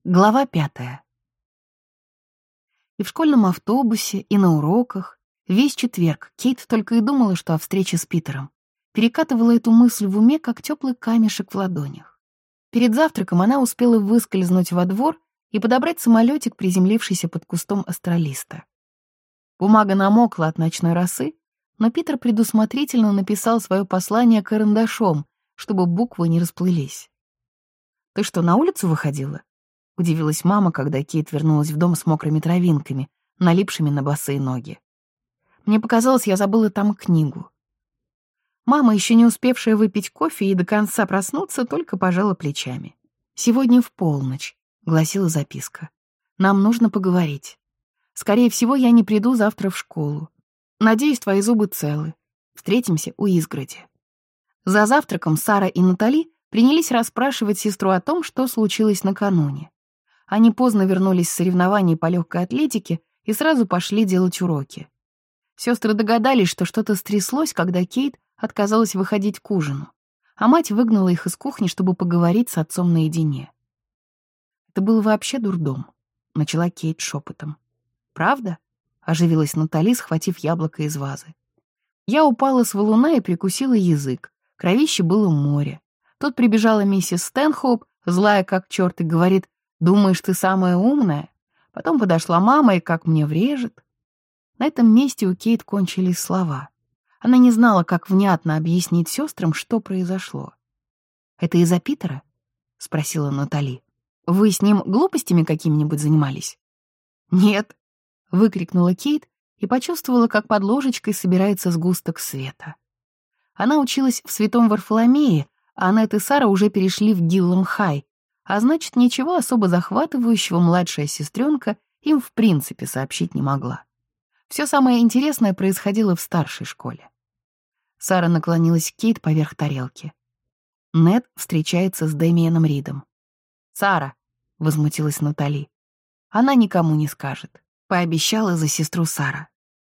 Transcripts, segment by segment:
Глава 5. И в школьном автобусе, и на уроках весь четверг Кейт только и думала, что о встрече с Питером. Перекатывала эту мысль в уме, как теплый камешек в ладонях. Перед завтраком она успела выскользнуть во двор и подобрать самолетик, приземлившийся под кустом астролиста. Бумага намокла от ночной росы, но Питер предусмотрительно написал свое послание карандашом, чтобы буквы не расплылись. «Ты что, на улицу выходила?» — удивилась мама, когда Кейт вернулась в дом с мокрыми травинками, налипшими на босые ноги. «Мне показалось, я забыла там книгу». Мама, еще не успевшая выпить кофе и до конца проснуться, только пожала плечами. «Сегодня в полночь», — гласила записка. «Нам нужно поговорить. Скорее всего, я не приду завтра в школу. Надеюсь, твои зубы целы. Встретимся у изгороди». За завтраком Сара и Натали принялись расспрашивать сестру о том, что случилось накануне. Они поздно вернулись с соревнований по легкой атлетике и сразу пошли делать уроки. Сестры догадались, что что-то стряслось, когда Кейт отказалась выходить к ужину, а мать выгнала их из кухни, чтобы поговорить с отцом наедине. «Это был вообще дурдом», — начала Кейт шепотом. «Правда?» — оживилась Натали, схватив яблоко из вазы. «Я упала с валуна и прикусила язык. Кровище было море. Тут прибежала миссис Стэнхоуп, злая как черт, и говорит: «Думаешь, ты самая умная?» Потом подошла мама и как мне врежет. На этом месте у Кейт кончились слова. Она не знала, как внятно объяснить сестрам, что произошло. «Это из-за Питера?» — спросила Натали. «Вы с ним глупостями какими-нибудь занимались?» «Нет», — выкрикнула Кейт и почувствовала, как под ложечкой собирается сгусток света. Она училась в Святом Варфоломее, а Нет и Сара уже перешли в Гиллем-Хай, а значит, ничего особо захватывающего младшая сестренка им в принципе сообщить не могла. Все самое интересное происходило в старшей школе. Сара наклонилась к Кейт поверх тарелки. Нет встречается с Дэмиеном Ридом. «Сара», — возмутилась Натали, — «она никому не скажет», — пообещала за сестру Сара.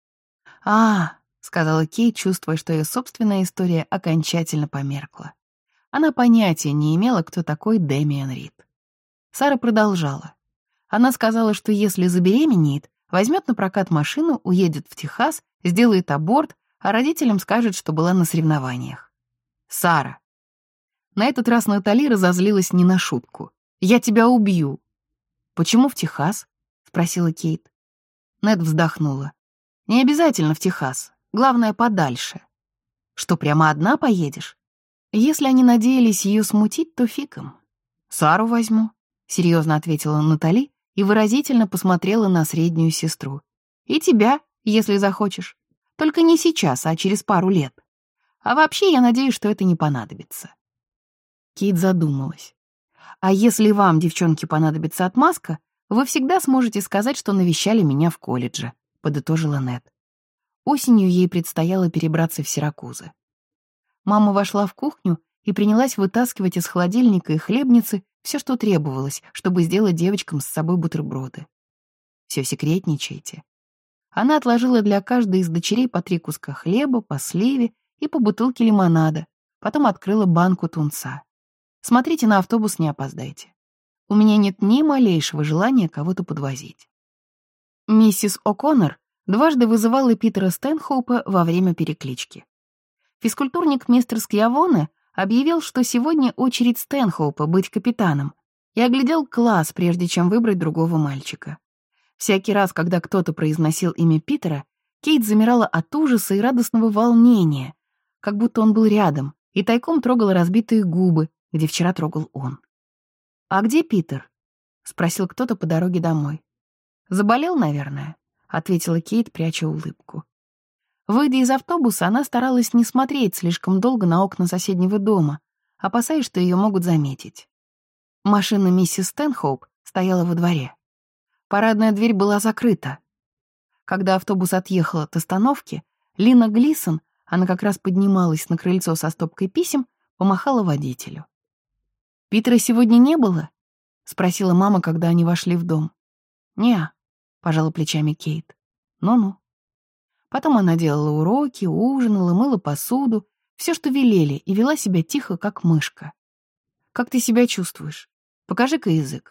«А», — сказала Кейт, чувствуя, что ее собственная история окончательно померкла. Она понятия не имела, кто такой Дэмиен Рид. Сара продолжала. Она сказала, что если забеременеет, возьмет на прокат машину, уедет в Техас, сделает аборт, а родителям скажет, что была на соревнованиях. «Сара!» На этот раз Натали разозлилась не на шутку. «Я тебя убью!» «Почему в Техас?» — спросила Кейт. Нет вздохнула. «Не обязательно в Техас. Главное, подальше». «Что, прямо одна поедешь?» Если они надеялись ее смутить, то фиг им. «Сару возьму», — серьезно ответила Натали и выразительно посмотрела на среднюю сестру. «И тебя, если захочешь. Только не сейчас, а через пару лет. А вообще, я надеюсь, что это не понадобится». Кейт задумалась. «А если вам, девчонки, понадобится отмазка, вы всегда сможете сказать, что навещали меня в колледже», — подытожила Нет. Осенью ей предстояло перебраться в Сиракузы. Мама вошла в кухню и принялась вытаскивать из холодильника и хлебницы все, что требовалось, чтобы сделать девочкам с собой бутерброды. «Все секретничаете». Она отложила для каждой из дочерей по 3 куска хлеба, по сливе и по бутылке лимонада, потом открыла банку тунца. «Смотрите, на автобус не опоздайте. У меня нет ни малейшего желания кого-то подвозить». Миссис О'Коннор дважды вызывала Питера Стэнхоупа во время переклички. Физкультурник мистер Скьявоне объявил, что сегодня очередь Стэнхоупа быть капитаном, и оглядел класс, прежде чем выбрать другого мальчика. Всякий раз, когда кто-то произносил имя Питера, Кейт замирала от ужаса и радостного волнения, как будто он был рядом, и тайком трогала разбитые губы, где вчера трогал он. «А где Питер?» — спросил кто-то по дороге домой. «Заболел, наверное», — ответила Кейт, пряча улыбку. Выйдя из автобуса, она старалась не смотреть слишком долго на окна соседнего дома, опасаясь, что ее могут заметить. Машина миссис Стэнхоуп стояла во дворе. Парадная дверь была закрыта. Когда автобус отъехал от остановки, Лина Глисон, она как раз поднималась на крыльцо со стопкой писем, помахала водителю. «Питера сегодня не было?» — спросила мама, когда они вошли в дом. «Не-а», пожала плечами Кейт. «Ну-ну». Потом она делала уроки, ужинала, мыла посуду, все, что велели, и вела себя тихо, как мышка. «Как ты себя чувствуешь? Покажи-ка язык»,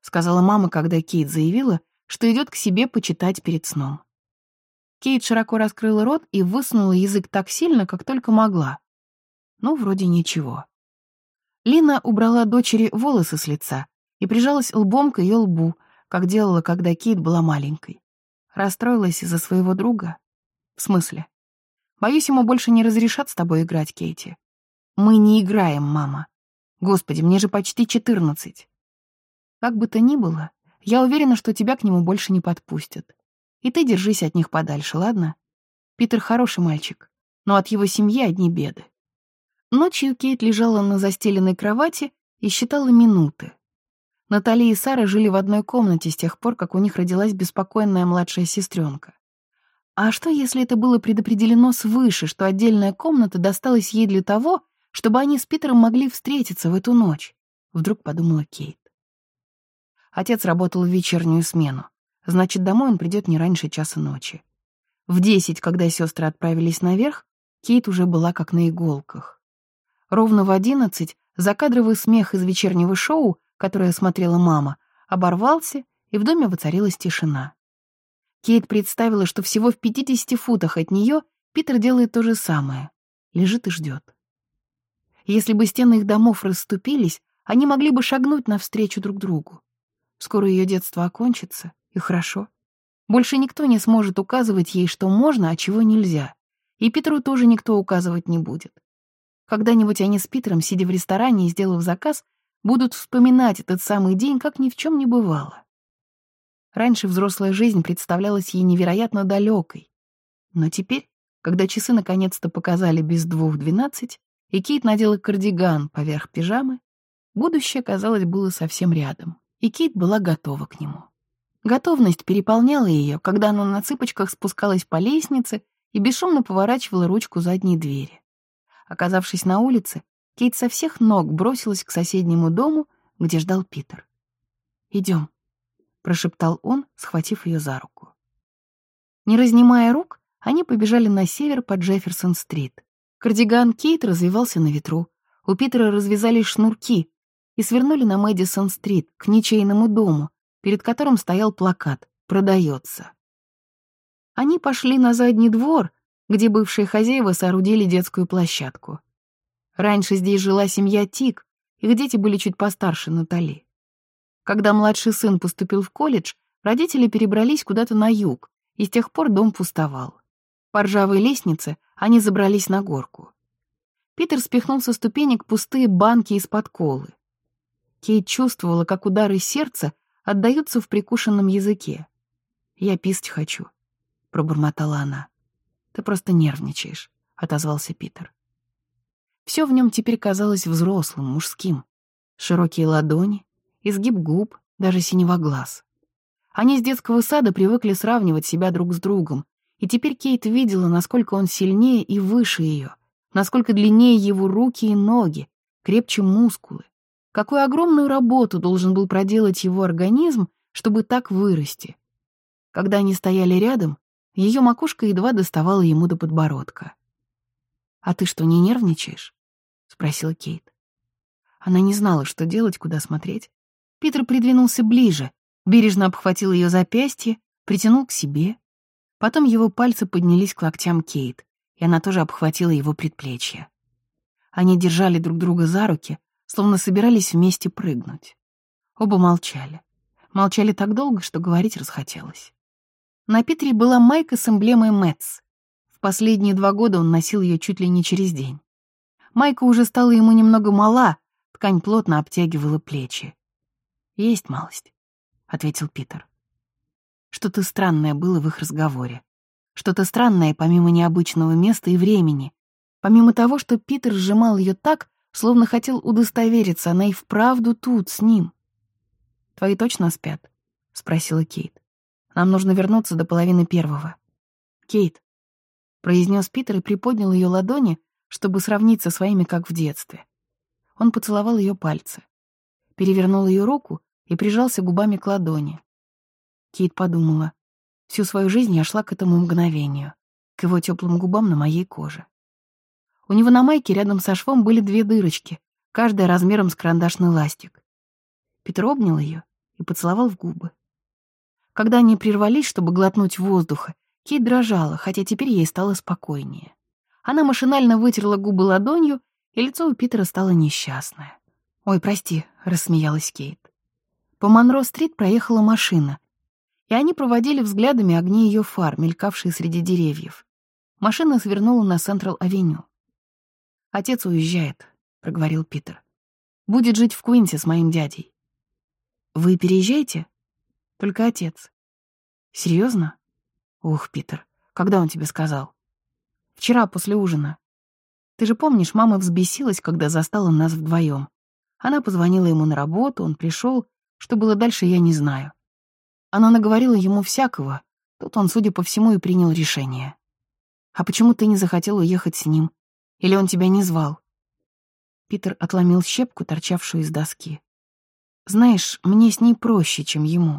сказала мама, когда Кейт заявила, что идет к себе почитать перед сном. Кейт широко раскрыла рот и высунула язык так сильно, как только могла. Ну, вроде ничего. Лина убрала дочери волосы с лица и прижалась лбом к ее лбу, как делала, когда Кейт была маленькой. Расстроилась из-за своего друга? В смысле? Боюсь, ему больше не разрешат с тобой играть, Кейти. Мы не играем, мама. Господи, мне же почти 14. Как бы то ни было, я уверена, что тебя к нему больше не подпустят. И ты держись от них подальше, ладно? Питер хороший мальчик, но от его семьи одни беды. Ночью Кейт лежала на застеленной кровати и считала минуты. Натали и Сара жили в одной комнате с тех пор, как у них родилась беспокойная младшая сестренка. А что, если это было предопределено свыше, что отдельная комната досталась ей для того, чтобы они с Питером могли встретиться в эту ночь? Вдруг подумала Кейт. Отец работал в вечернюю смену, значит, домой он придет не раньше часа ночи. В 10, когда сестры отправились наверх, Кейт уже была как на иголках. Ровно в 11 закадровый смех из вечернего шоу, которое смотрела мама, оборвался, и в доме воцарилась тишина. Кейт представила, что всего в 50 футах от нее Питер делает то же самое. Лежит и ждет. Если бы стены их домов расступились, они могли бы шагнуть навстречу друг другу. Скоро ее детство окончится, и хорошо. Больше никто не сможет указывать ей, что можно, а чего нельзя. И Питеру тоже никто указывать не будет. Когда-нибудь они с Питером, сидя в ресторане и сделав заказ, будут вспоминать этот самый день, как ни в чем не бывало. Раньше взрослая жизнь представлялась ей невероятно далекой. Но теперь, когда часы наконец-то показали без 2:12, и Кейт надела кардиган поверх пижамы, будущее, казалось, было совсем рядом, и Кейт была готова к нему. Готовность переполняла ее, когда она на цыпочках спускалась по лестнице и бесшумно поворачивала ручку задней двери. Оказавшись на улице, Кейт со всех ног бросилась к соседнему дому, где ждал Питер. «Идем», — прошептал он, схватив ее за руку. Не разнимая рук, они побежали на север по Джефферсон-стрит. Кардиган Кейт развивался на ветру, у Питера развязались шнурки и свернули на Мэдисон-стрит к ничейному дому, перед которым стоял плакат «Продается». Они пошли на задний двор, где бывшие хозяева соорудили детскую площадку. Раньше здесь жила семья Тик, их дети были чуть постарше Натали. Когда младший сын поступил в колледж, родители перебрались куда-то на юг, и с тех пор дом пустовал. По ржавой лестнице они забрались на горку. Питер спихнул со ступенек пустые банки из-под колы. Кейт чувствовала, как удары сердца отдаются в прикушенном языке. «Я писать хочу», — пробормотала она. «Ты просто нервничаешь», — отозвался Питер. Все в нем теперь казалось взрослым, мужским. Широкие ладони, изгиб губ, даже синева глаз. Они с детского сада привыкли сравнивать себя друг с другом, и теперь Кейт видела, насколько он сильнее и выше ее, насколько длиннее его руки и ноги, крепче мускулы, какую огромную работу должен был проделать его организм, чтобы так вырасти. Когда они стояли рядом, ее макушка едва доставала ему до подбородка. «А ты что, не нервничаешь?» — спросила Кейт. Она не знала, что делать, куда смотреть. Питер придвинулся ближе, бережно обхватил ее запястье, притянул к себе. Потом его пальцы поднялись к локтям Кейт, и она тоже обхватила его предплечье. Они держали друг друга за руки, словно собирались вместе прыгнуть. Оба молчали. Молчали так долго, что говорить расхотелось. На Питере была майка с эмблемой Мэтс. В последние 2 года он носил ее чуть ли не через день. Майка уже стала ему немного мала, ткань плотно обтягивала плечи. «Есть малость», — ответил Питер. Что-то странное было в их разговоре. Что-то странное помимо необычного места и времени. Помимо того, что Питер сжимал ее так, словно хотел удостовериться, она и вправду тут, с ним. «Твои точно спят?» — спросила Кейт. «Нам нужно вернуться до 1:30. «Кейт», — произнес Питер и приподнял ее ладони, чтобы сравнить со своими, как в детстве. Он поцеловал ее пальцы, перевернул ее руку и прижался губами к ладони. Кейт подумала, всю свою жизнь я шла к этому мгновению, к его теплым губам на моей коже. У него на майке рядом со швом были 2 дырочки, каждая размером с карандашный ластик. Питер обнял ее и поцеловал в губы. Когда они прервались, чтобы глотнуть воздуха, Кейт дрожала, хотя теперь ей стало спокойнее. Она машинально вытерла губы ладонью, и лицо у Питера стало несчастное. «Ой, прости», — рассмеялась Кейт. По Монро-стрит проехала машина, и они проводили взглядами огни ее фар, мелькавшие среди деревьев. Машина свернула на Централ-авеню. «Отец уезжает», — проговорил Питер. «Будет жить в Куинсе с моим дядей». «Вы переезжаете?» «Только отец». «Серьезно?» «Ух, Питер, когда он тебе сказал?» «Вчера после ужина. Ты же помнишь, мама взбесилась, когда застала нас вдвоем. Она позвонила ему на работу, он пришел. Что было дальше, я не знаю. Она наговорила ему всякого. Тут он, судя по всему, и принял решение. А почему ты не захотел уехать с ним? Или он тебя не звал?» Питер отломил щепку, торчавшую из доски. «Знаешь, мне с ней проще, чем ему».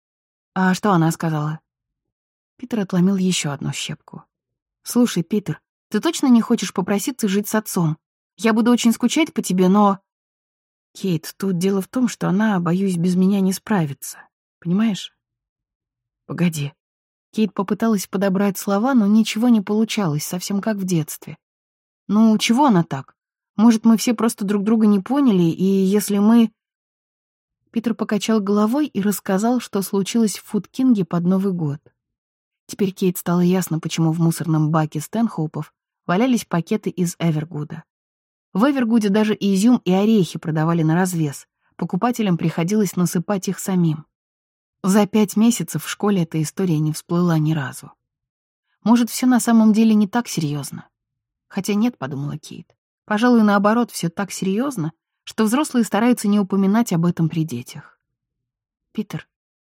«А что она сказала?» Питер отломил еще одну щепку. «Слушай, Питер, ты точно не хочешь попроситься жить с отцом? Я буду очень скучать по тебе, но...» «Кейт, тут дело в том, что она, боюсь, без меня не справится. Понимаешь?» «Погоди». Кейт попыталась подобрать слова, но ничего не получалось, совсем как в детстве. «Ну, чего она так? Может, мы все просто друг друга не поняли, и если мы...» Питер покачал головой и рассказал, что случилось в Фуд-Кинге под Новый год. Теперь Кейт стало ясно, почему в мусорном баке Стэнхоупов валялись пакеты из Эвергуда. В Эвергуде даже изюм и орехи продавали на развес. Покупателям приходилось насыпать их самим. За 5 месяцев в школе эта история не всплыла ни разу. Может, все на самом деле не так серьезно? Хотя нет, подумала Кейт. Пожалуй, наоборот, все так серьезно, что взрослые стараются не упоминать об этом при детях. «Питер,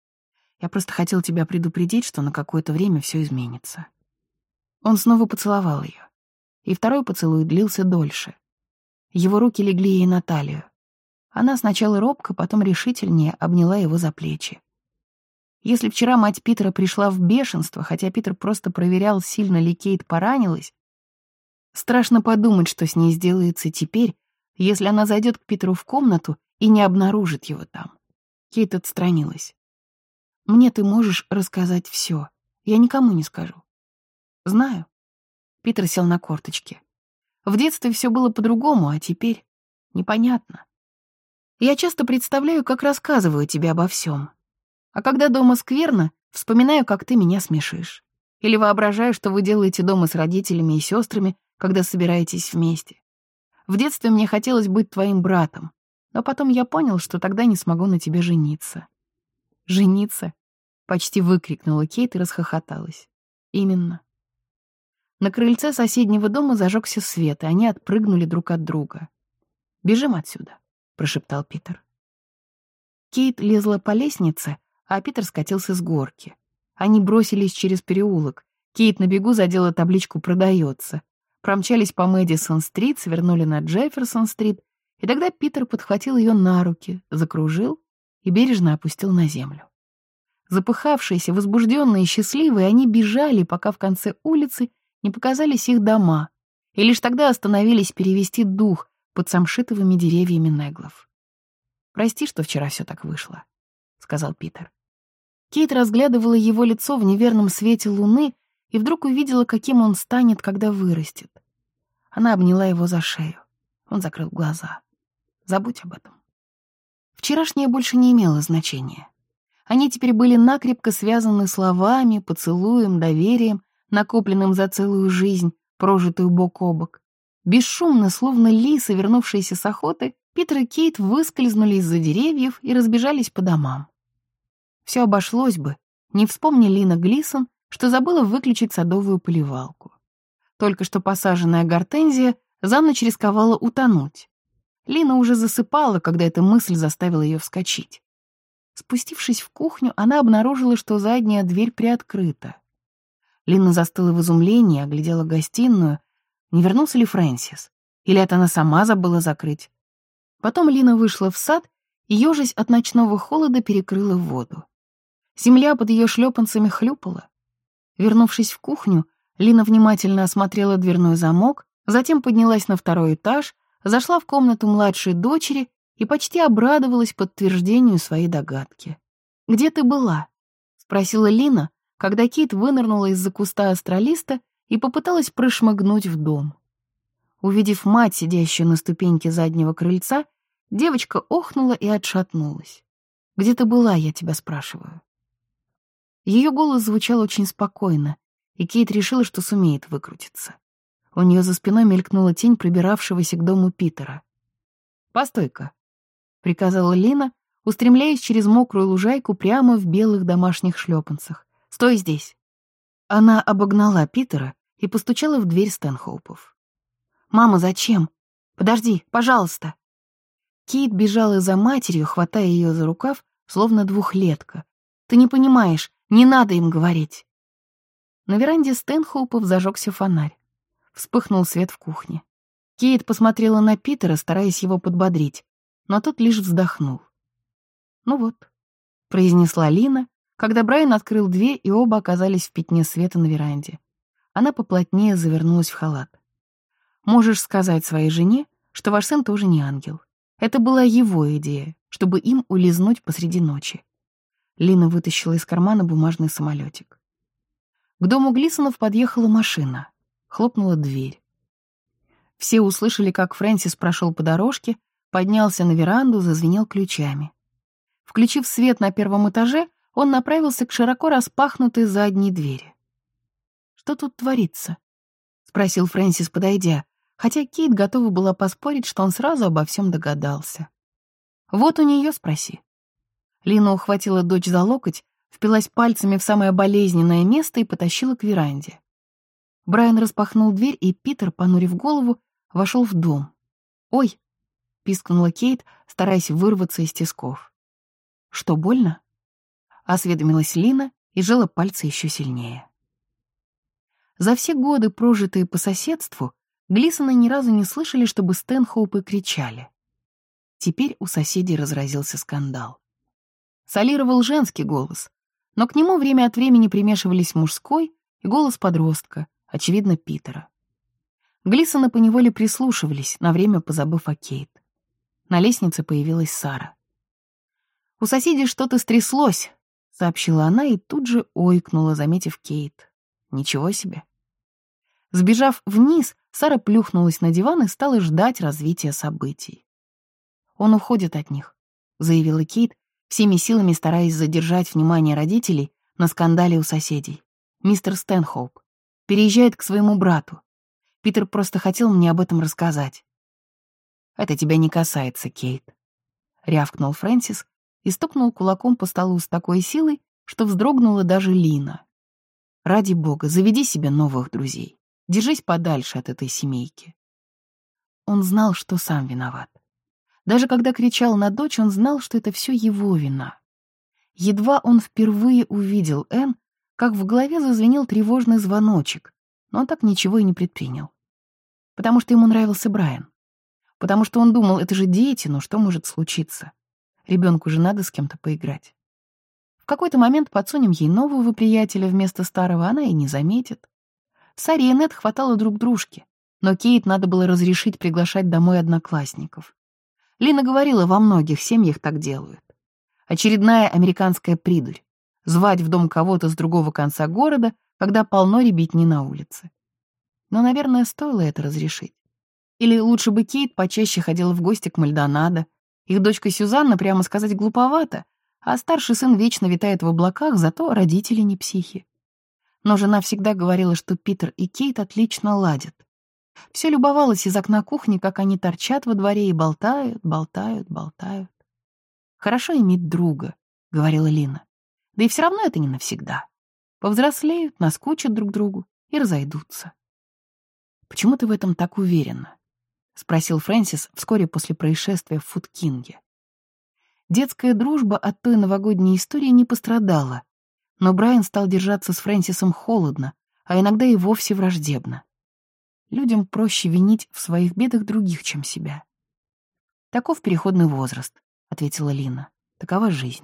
я просто хотел тебя предупредить, что на какое-то время все изменится». Он снова поцеловал ее, и второй поцелуй длился дольше. Его руки легли ей на талию. Она сначала робко, потом решительнее обняла его за плечи. Если вчера мать Питера пришла в бешенство, хотя Питер просто проверял, сильно ли Кейт поранилась, страшно подумать, что с ней сделается теперь, если она зайдет к Питеру в комнату и не обнаружит его там. Кейт отстранилась. «Мне ты можешь рассказать все. Я никому не скажу». «Знаю». Питер сел на корточки. «В детстве все было по-другому, а теперь непонятно. Я часто представляю, как рассказываю тебе обо всем. А когда дома скверно, вспоминаю, как ты меня смешишь. Или воображаю, что вы делаете дома с родителями и сестрами, когда собираетесь вместе. В детстве мне хотелось быть твоим братом, но потом я понял, что тогда не смогу на тебе жениться». «Жениться?» — почти выкрикнула Кейт и расхохоталась. «Именно». На крыльце соседнего дома зажегся свет, и они отпрыгнули друг от друга. «Бежим отсюда», — прошептал Питер. Кейт лезла по лестнице, а Питер скатился с горки. Они бросились через переулок. Кейт на бегу задела табличку «Продается». Промчались по Мэдисон-стрит, свернули на Джефферсон-стрит, и тогда Питер подхватил ее на руки, закружил и бережно опустил на землю. Запыхавшиеся, возбужденные и счастливые, они бежали, пока в конце улицы не показались их дома, и лишь тогда остановились перевести дух под самшитовыми деревьями Неглов. «Прости, что вчера все так вышло», — сказал Питер. Кейт разглядывала его лицо в неверном свете луны и вдруг увидела, каким он станет, когда вырастет. Она обняла его за шею. Он закрыл глаза. «Забудь об этом». Вчерашнее больше не имело значения. Они теперь были накрепко связаны словами, поцелуем, доверием, накопленным за целую жизнь, прожитую бок о бок. Бесшумно, словно лисы, вернувшиеся с охоты, Питер и Кейт выскользнули из-за деревьев и разбежались по домам. Все обошлось бы, не вспомни Лина Глисон, что забыла выключить садовую поливалку. Только что посаженная гортензия за ночь рисковала утонуть. Лина уже засыпала, когда эта мысль заставила ее вскочить. Спустившись в кухню, она обнаружила, что задняя дверь приоткрыта. Лина застыла в изумлении, оглядела гостиную. Не вернулся ли Фрэнсис? Или это она сама забыла закрыть? Потом Лина вышла в сад и, ёжась от ночного холода, перекрыла воду. Земля под ее шлепанцами хлюпала. Вернувшись в кухню, Лина внимательно осмотрела дверной замок, затем поднялась на 2-й этаж, зашла в комнату младшей дочери и почти обрадовалась подтверждению своей догадки. «Где ты была?» — спросила Лина, когда Кейт вынырнула из-за куста астролиста и попыталась прошмыгнуть в дом. Увидев мать, сидящую на ступеньке заднего крыльца, девочка охнула и отшатнулась. «Где ты была, я тебя спрашиваю?» Ее голос звучал очень спокойно, и Кейт решила, что сумеет выкрутиться. У нее за спиной мелькнула тень пробиравшегося к дому Питера. «Постой-ка», — приказала Лина, устремляясь через мокрую лужайку прямо в белых домашних шлепанцах. «Стой здесь!» Она обогнала Питера и постучала в дверь Стэнхоупов. «Мама, зачем? Подожди, пожалуйста!» Кейт бежала за матерью, хватая ее за рукав, словно двухлетка. «Ты не понимаешь, не надо им говорить!» На веранде Стэнхоупов зажегся фонарь. Вспыхнул свет в кухне. Кейт посмотрела на Питера, стараясь его подбодрить, но тот лишь вздохнул. «Ну вот», — произнесла Лина, когда Брайан открыл дверь, и оба оказались в пятне света на веранде. Она поплотнее завернулась в халат. «Можешь сказать своей жене, что ваш сын тоже не ангел. Это была его идея, чтобы им улизнуть посреди ночи». Лина вытащила из кармана бумажный самолетик. К дому Глисонов подъехала машина. Хлопнула дверь. Все услышали, как Фрэнсис прошел по дорожке, поднялся на веранду, зазвенел ключами. Включив свет на первом этаже, он направился к широко распахнутой задней двери. «Что тут творится?» — спросил Фрэнсис, подойдя, хотя Кейт готова была поспорить, что он сразу обо всем догадался. «Вот у нее спроси». Лина ухватила дочь за локоть, впилась пальцами в самое болезненное место и потащила к веранде. Брайан распахнул дверь, и Питер, понурив голову, вошел в дом. «Ой!» — пискнула Кейт, стараясь вырваться из тисков. «Что, больно?» — осведомилась Лина и сжала пальцы еще сильнее. За все годы, прожитые по соседству, Глисоны ни разу не слышали, чтобы Стэнхоупы кричали. Теперь у соседей разразился скандал. Солировал женский голос, но к нему время от времени примешивались мужской и голос подростка, очевидно, Питера. Глисоны поневоле прислушивались, на время позабыв о Кейт. На лестнице появилась Сара. «У соседей что-то стряслось», — сообщила она и тут же ойкнула, заметив Кейт. «Ничего себе». Сбежав вниз, Сара плюхнулась на диван и стала ждать развития событий. «Он уходит от них», — заявила Кейт, всеми силами стараясь задержать внимание родителей на скандале у соседей. «Мистер Стэнхоуп переезжает к своему брату. Питер просто хотел мне об этом рассказать». «Это тебя не касается, Кейт», — рявкнул Фрэнсис и стукнул кулаком по столу с такой силой, что вздрогнула даже Лина. «Ради бога, заведи себе новых друзей. Держись подальше от этой семейки». Он знал, что сам виноват. Даже когда кричал на дочь, он знал, что это все его вина. Едва он впервые увидел Энн, как в голове зазвенел тревожный звоночек, но он так ничего и не предпринял. Потому что ему нравился Брайан. Потому что он думал, это же дети, но что может случиться? Ребенку же надо с кем-то поиграть. В какой-то момент подсунем ей нового приятеля вместо старого, она и не заметит. Саре и Нед хватало друг дружки, но Кейт надо было разрешить приглашать домой одноклассников. Лина говорила, во многих семьях так делают. Очередная американская придурь. Звать в дом кого-то с другого конца города, когда полно ребятни на улице. Но, наверное, стоило это разрешить. Или лучше бы Кейт почаще ходила в гости к Мальдонадо. Их дочка Сюзанна, прямо сказать, глуповата, а старший сын вечно витает в облаках, зато родители не психи. Но жена всегда говорила, что Питер и Кейт отлично ладят. Все любовалось из окна кухни, как они торчат во дворе и болтают, болтают, болтают. «Хорошо иметь друга», — говорила Лина. «Да и все равно это не навсегда. Повзрослеют, наскучат друг другу и разойдутся». «Почему ты в этом так уверена?» — спросил Фрэнсис вскоре после происшествия в Фудкинге. Детская дружба от той новогодней истории не пострадала, но Брайан стал держаться с Фрэнсисом холодно, а иногда и вовсе враждебно. Людям проще винить в своих бедах других, чем себя. «Таков переходный возраст», — ответила Лина. «Такова жизнь».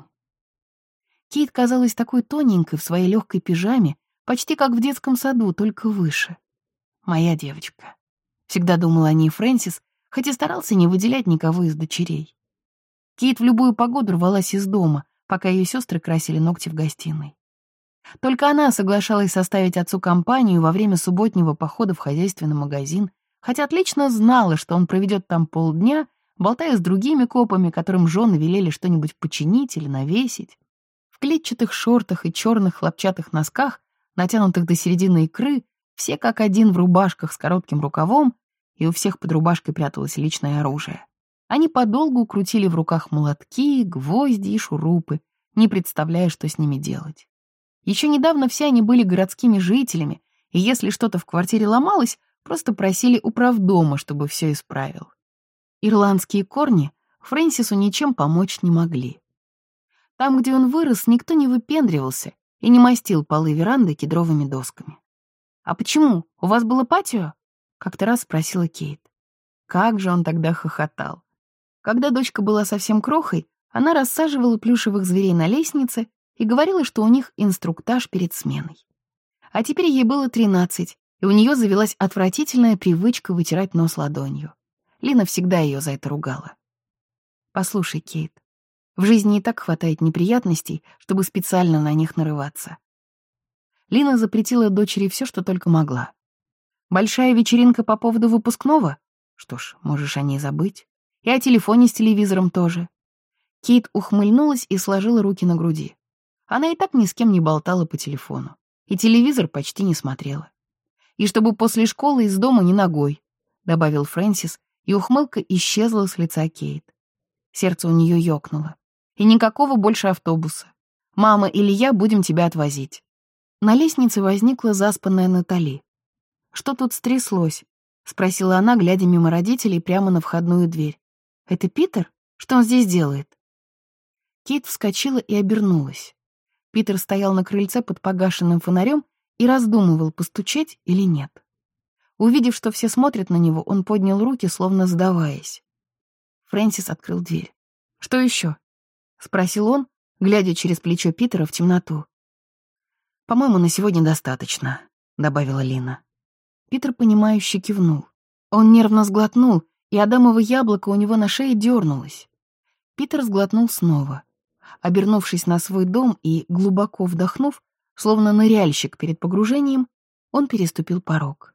Кейт казалась такой тоненькой в своей легкой пижаме, почти как в детском саду, только выше. «Моя девочка». Всегда думал о ней Фрэнсис, хоть и старался не выделять никого из дочерей. Кейт в любую погоду рвалась из дома, пока ее сестры красили ногти в гостиной. Только она соглашалась составить отцу компанию во время субботнего похода в хозяйственный магазин, хотя отлично знала, что он проведет там полдня, болтая с другими копами, которым жены велели что-нибудь починить или навесить. В клетчатых шортах и черных хлопчатых носках, натянутых до середины икры, все как один в рубашках с коротким рукавом, и у всех под рубашкой пряталось личное оружие. Они подолгу крутили в руках молотки, гвозди и шурупы, не представляя, что с ними делать. Еще недавно все они были городскими жителями, и если что-то в квартире ломалось, просто просили управдома, чтобы все исправил. Ирландские корни Фрэнсису ничем помочь не могли. Там, где он вырос, никто не выпендривался и не мастил полы веранды кедровыми досками. «А почему? У вас было патио?» — как-то раз спросила Кейт. Как же он тогда хохотал. Когда дочка была совсем крохой, она рассаживала плюшевых зверей на лестнице и говорила, что у них инструктаж перед сменой. А теперь ей было 13, и у нее завелась отвратительная привычка вытирать нос ладонью. Лина всегда ее за это ругала. «Послушай, Кейт, в жизни и так хватает неприятностей, чтобы специально на них нарываться». Лина запретила дочери все, что только могла. «Большая вечеринка по поводу выпускного? Что ж, можешь о ней забыть. И о телефоне с телевизором тоже». Кейт ухмыльнулась и сложила руки на груди. Она и так ни с кем не болтала по телефону, и телевизор почти не смотрела. «И чтобы после школы из дома ни ногой», — добавил Фрэнсис, и ухмылка исчезла с лица Кейт. Сердце у нее ёкнуло. «И никакого больше автобуса. Мама или я будем тебя отвозить». На лестнице возникла заспанная Натали. «Что тут стряслось?» — спросила она, глядя мимо родителей прямо на входную дверь. «Это Питер? Что он здесь делает?» Кейт вскочила и обернулась. Питер стоял на крыльце под погашенным фонарем и раздумывал, постучать или нет. Увидев, что все смотрят на него, он поднял руки, словно сдаваясь. Фрэнсис открыл дверь. «Что еще?» — спросил он, глядя через плечо Питера в темноту. «По-моему, на сегодня достаточно», — добавила Лина. Питер, понимающе кивнул. Он нервно сглотнул, и адамово яблоко у него на шее дернулось. Питер сглотнул снова. Обернувшись на свой дом и глубоко вдохнув, словно ныряльщик перед погружением, он переступил порог.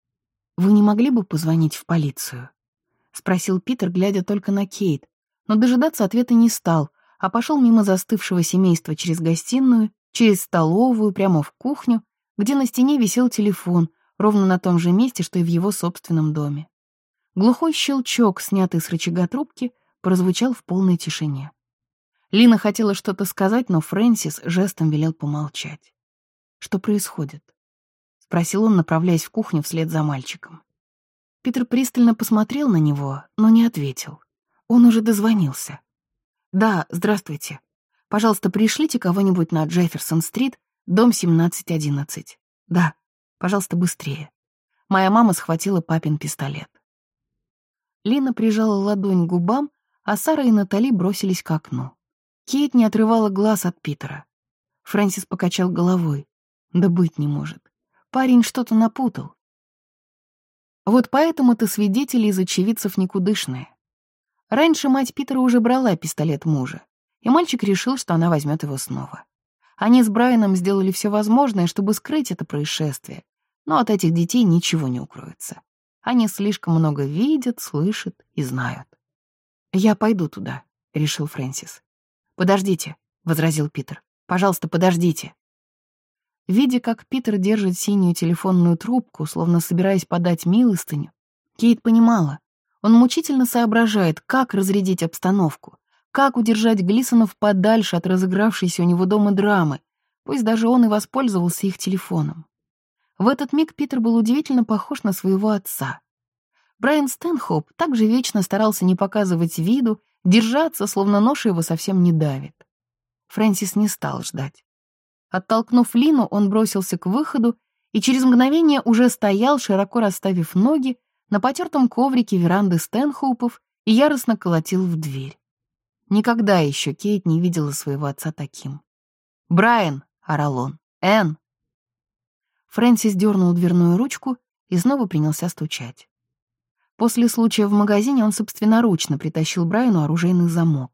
«Вы не могли бы позвонить в полицию?» — спросил Питер, глядя только на Кейт, но дожидаться ответа не стал, а пошел мимо застывшего семейства через гостиную, через столовую, прямо в кухню, где на стене висел телефон, ровно на том же месте, что и в его собственном доме. Глухой щелчок, снятый с рычага трубки, прозвучал в полной тишине. Лина хотела что-то сказать, но Фрэнсис жестом велел помолчать. «Что происходит?» — спросил он, направляясь в кухню вслед за мальчиком. Питер пристально посмотрел на него, но не ответил. Он уже дозвонился. «Да, здравствуйте. Пожалуйста, пришлите кого-нибудь на Джефферсон-стрит, дом 1711. Да, пожалуйста, быстрее. Моя мама схватила папин пистолет». Лина прижала ладонь к губам, а Сара и Натали бросились к окну. Кейт не отрывала глаз от Питера. Фрэнсис покачал головой. «Да быть не может. Парень что-то напутал». Вот поэтому-то свидетели из очевидцев никудышные. Раньше мать Питера уже брала пистолет мужа, и мальчик решил, что она возьмет его снова. Они с Брайаном сделали все возможное, чтобы скрыть это происшествие, но от этих детей ничего не укроется. Они слишком много видят, слышат и знают. «Я пойду туда», — решил Фрэнсис. «Подождите», — возразил Питер. «Пожалуйста, подождите». Видя, как Питер держит синюю телефонную трубку, словно собираясь подать милостыню, Кейт понимала, он мучительно соображает, как разрядить обстановку, как удержать Глисонов подальше от разыгравшейся у него дома драмы, пусть даже он и воспользовался их телефоном. В этот миг Питер был удивительно похож на своего отца. Брайан Стэнхоуп также вечно старался не показывать виду, держаться, словно ноша его совсем не давит. Фрэнсис не стал ждать. Оттолкнув Лину, он бросился к выходу и через мгновение уже стоял, широко расставив ноги, на потертом коврике веранды Стэнхоупов и яростно колотил в дверь. Никогда еще Кейт не видела своего отца таким. «Брайан!» — орал он. «Энн!» Фрэнсис дернул дверную ручку и снова принялся стучать. После случая в магазине он собственноручно притащил Брайану оружейный замок.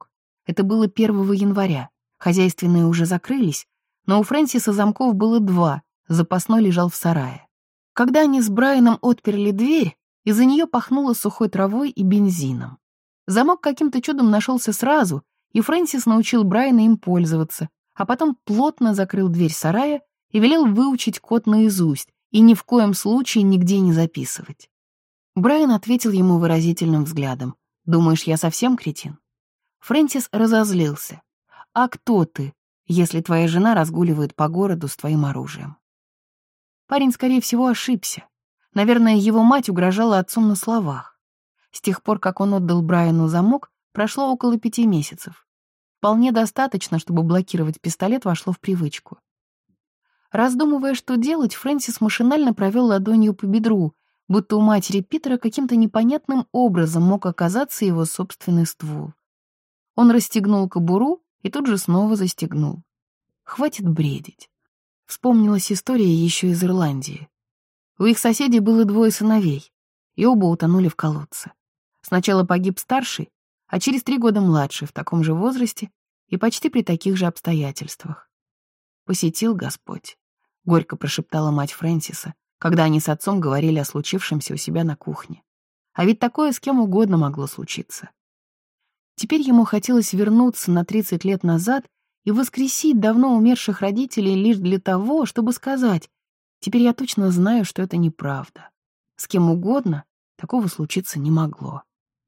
Это было 1 января. Хозяйственные уже закрылись, но у Фрэнсиса замков было 2, запасной лежал в сарае. Когда они с Брайаном отперли дверь, из-за нее пахнуло сухой травой и бензином. Замок каким-то чудом нашелся сразу, и Фрэнсис научил Брайана им пользоваться, а потом плотно закрыл дверь сарая и велел выучить код наизусть и ни в коем случае нигде не записывать. Брайан ответил ему выразительным взглядом. «Думаешь, я совсем кретин?» Фрэнсис разозлился. «А кто ты, если твоя жена разгуливает по городу с твоим оружием?» Парень, скорее всего, ошибся. Наверное, его мать угрожала отцу на словах. С тех пор, как он отдал Брайану замок, прошло около 5 месяцев. Вполне достаточно, чтобы блокировать пистолет вошло в привычку. Раздумывая, что делать, Фрэнсис машинально провел ладонью по бедру, будто у матери Питера каким-то непонятным образом мог оказаться его собственный ствол. Он расстегнул кобуру и тут же снова застегнул. Хватит бредить. Вспомнилась история еще из Ирландии. У их соседей было 2 сыновей, и оба утонули в колодце. Сначала погиб старший, а через 3 года младший в таком же возрасте и почти при таких же обстоятельствах. «Посетил Господь», — горько прошептала мать Фрэнсиса, когда они с отцом говорили о случившемся у себя на кухне. А ведь такое с кем угодно могло случиться. Теперь ему хотелось вернуться на 30 лет назад и воскресить давно умерших родителей лишь для того, чтобы сказать: «Теперь я точно знаю, что это неправда. С кем угодно такого случиться не могло».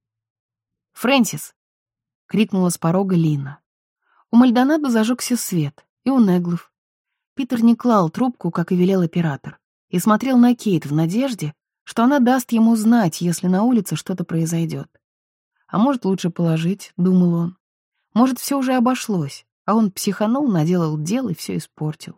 «Фрэнсис!» — крикнула с порога Лина. У Мальдонадо зажегся свет, и у Неглов. Питер не клал трубку, как и велел оператор, и смотрел на Кейт в надежде, что она даст ему знать, если на улице что-то произойдет. «А может, лучше положить», — думал он. «Может, все уже обошлось, а он психанул, наделал дел и все испортил».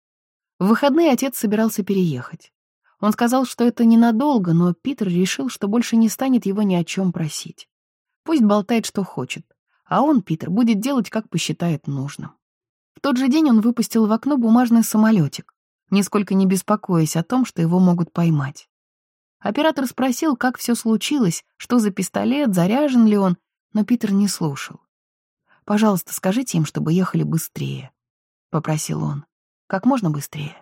В выходные отец собирался переехать. Он сказал, что это ненадолго, но Питер решил, что больше не станет его ни о чем просить. Пусть болтает, что хочет, а он, Питер, будет делать, как посчитает нужным. В тот же день он выпустил в окно бумажный самолетик, нисколько не беспокоясь о том, что его могут поймать. Оператор спросил, как все случилось, что за пистолет, заряжен ли он, но Питер не слушал. «Пожалуйста, скажите им, чтобы ехали быстрее», — попросил он. «Как можно быстрее».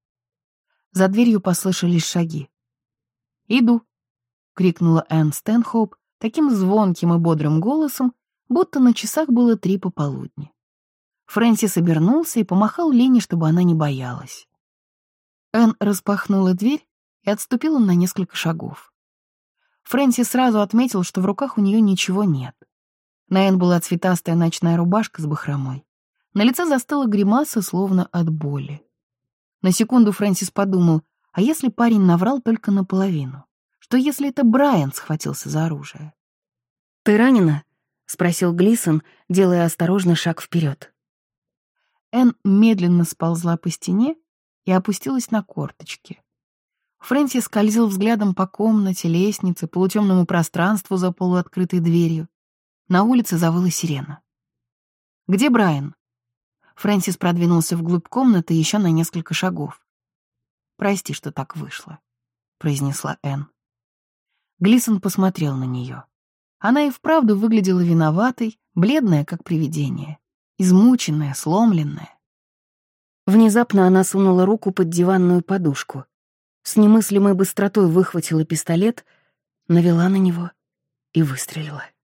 За дверью послышались шаги. «Иду», — крикнула Энн Стэнхоуп таким звонким и бодрым голосом, будто на часах было 3 пополудни. Фрэнсис обернулся и помахал Лине, чтобы она не боялась. Энн распахнула дверь и отступила на несколько шагов. Фрэнсис сразу отметил, что в руках у нее ничего нет. На Энн была цветастая ночная рубашка с бахромой. На лице застыла гримаса, словно от боли. На секунду Фрэнсис подумал, а если парень наврал только наполовину? Что если это Брайан схватился за оружие? «Ты ранена?» — спросил Глисон, делая осторожный шаг вперед. Энн медленно сползла по стене и опустилась на корточки. Фрэнсис скользил взглядом по комнате, лестнице, полутемному пространству за полуоткрытой дверью. На улице завыла сирена. «Где Брайан?» Фрэнсис продвинулся вглубь комнаты еще на несколько шагов. «Прости, что так вышло», — произнесла Энн. Глисон посмотрел на нее. Она и вправду выглядела виноватой, бледная, как привидение, измученная, сломленная. Внезапно она сунула руку под диванную подушку, с немыслимой быстротой выхватила пистолет, навела на него и выстрелила.